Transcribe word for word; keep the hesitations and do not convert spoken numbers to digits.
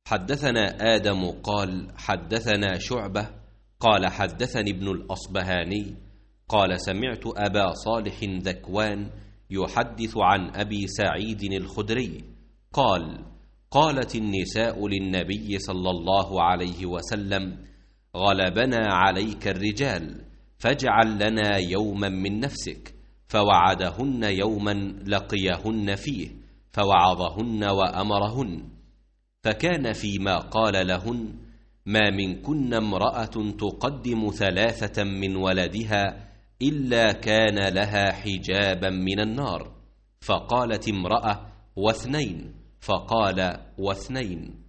حدثنا آدم قال حدثنا شعبة قال حدثني ابن الأصبهاني قال سمعت أبا صالح ذكوان يحدث عن أبي سعيد الخدري قال قالت النساء للنبي صلى الله عليه وسلم غلبنا عليك الرجال فاجعل لنا يوما من نفسك، فوعدهن يوما لقيهن فيه فوعظهن وأمرهن، فكان فيما قال لهن ما منكن امرأة تقدم ثلاثة من ولدها إلا كان لها حجابا من النار. فقالت امرأة واثنين، فقال واثنين.